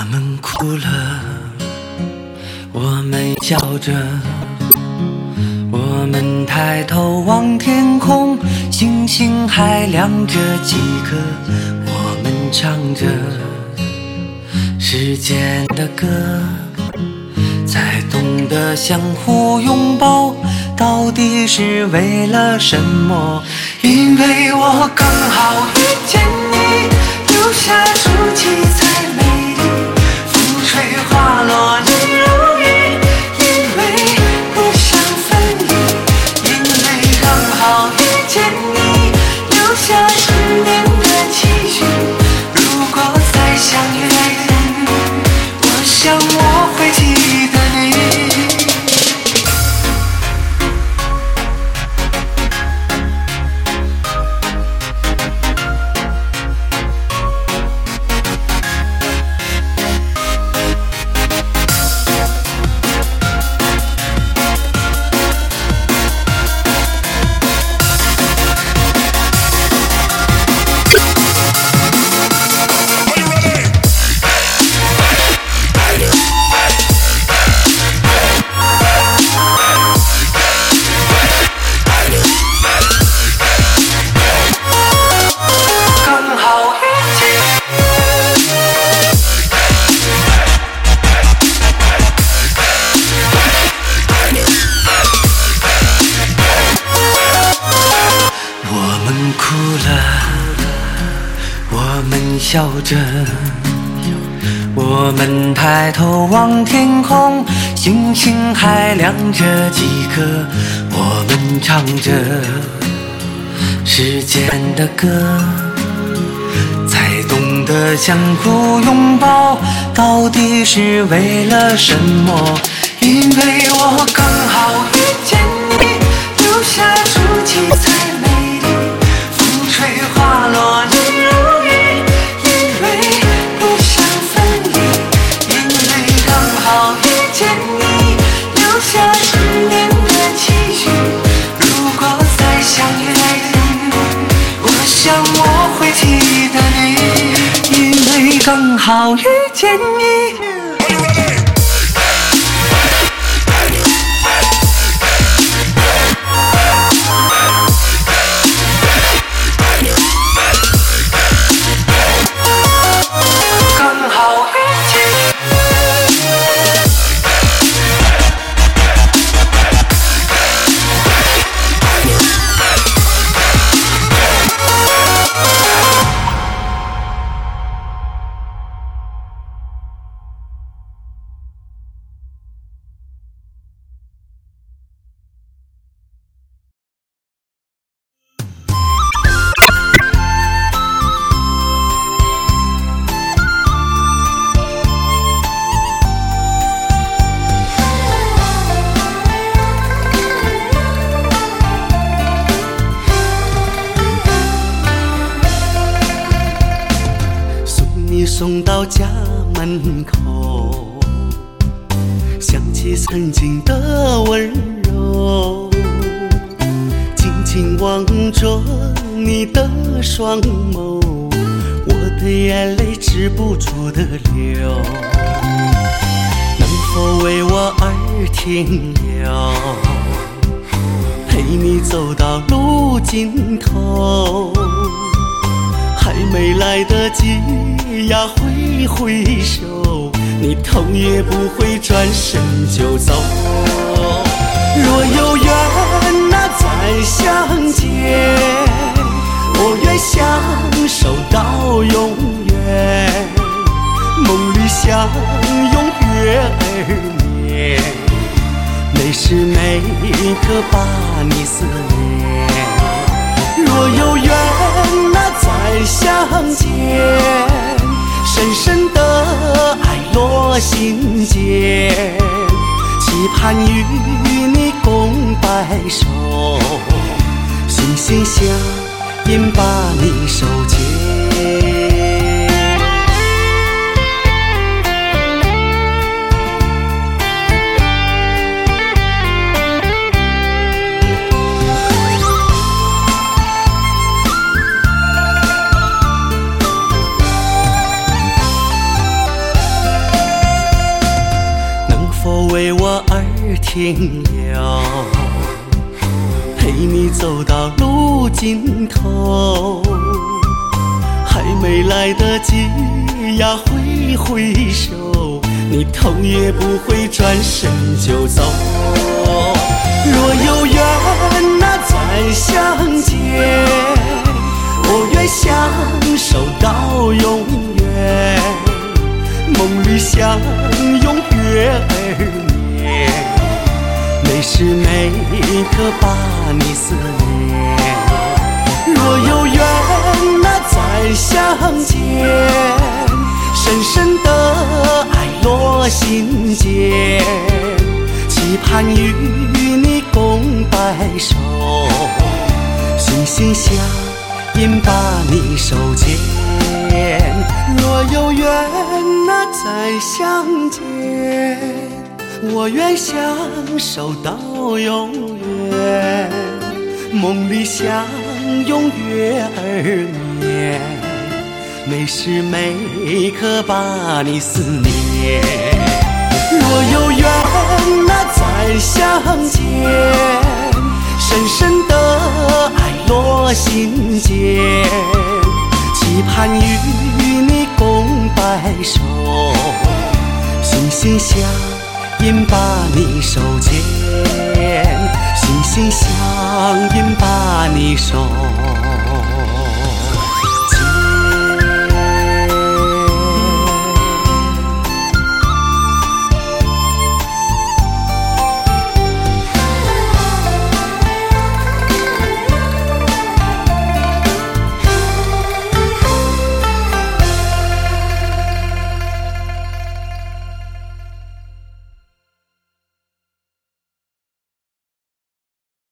们哭了，我们笑着，我们抬头望天空，星星还亮着几颗，我们唱着时间的歌，才懂得相互拥抱到底是为了什么。因为我刚好遇见你，留下初期才美丽，风吹花落人如雨，因为不想分离，因为刚好遇见你，留下10年的期许，如果再相遇，我想我会记得你。笑着，我们抬头望天空，星星还亮着几颗，我们唱着时间的歌，才懂得相互拥抱到底是为了什么。因为我刚好遇见你，留下初期才美丽，风吹花落人如雨，下10年的期许，如果再相遇，我想我会记得你，因为刚好遇见你。 送到家门口，想起曾经的温柔，紧紧望着你的双眸，我的眼泪止不住的流。能否为我而停留，陪你走到路尽头，还没来得及呀挥挥手，你头也不回转身就走。若有缘那再相见，我愿相守到永远，梦里相拥月儿圆，每时每刻把你思念。若有缘那再相见，深深的爱落心间，期盼与你共白首，心心相印把你手牵。 停留，陪你走到路尽头，还没来得及呀挥挥手，你头也不回转身就走。若有缘那再相见，我愿相守到永远，梦里相拥月儿圆，每时每刻把你思念。若有缘那再相见，深深的爱落心间，期盼与你共白首，心心相印把你手牵。若有缘那再相见，我愿相守到永远，梦里相拥月儿圆，每时每刻把你思念。若有缘那再相见，深深的爱落心间，期盼与你共白首，心心相印把你手牵，心心相印把你手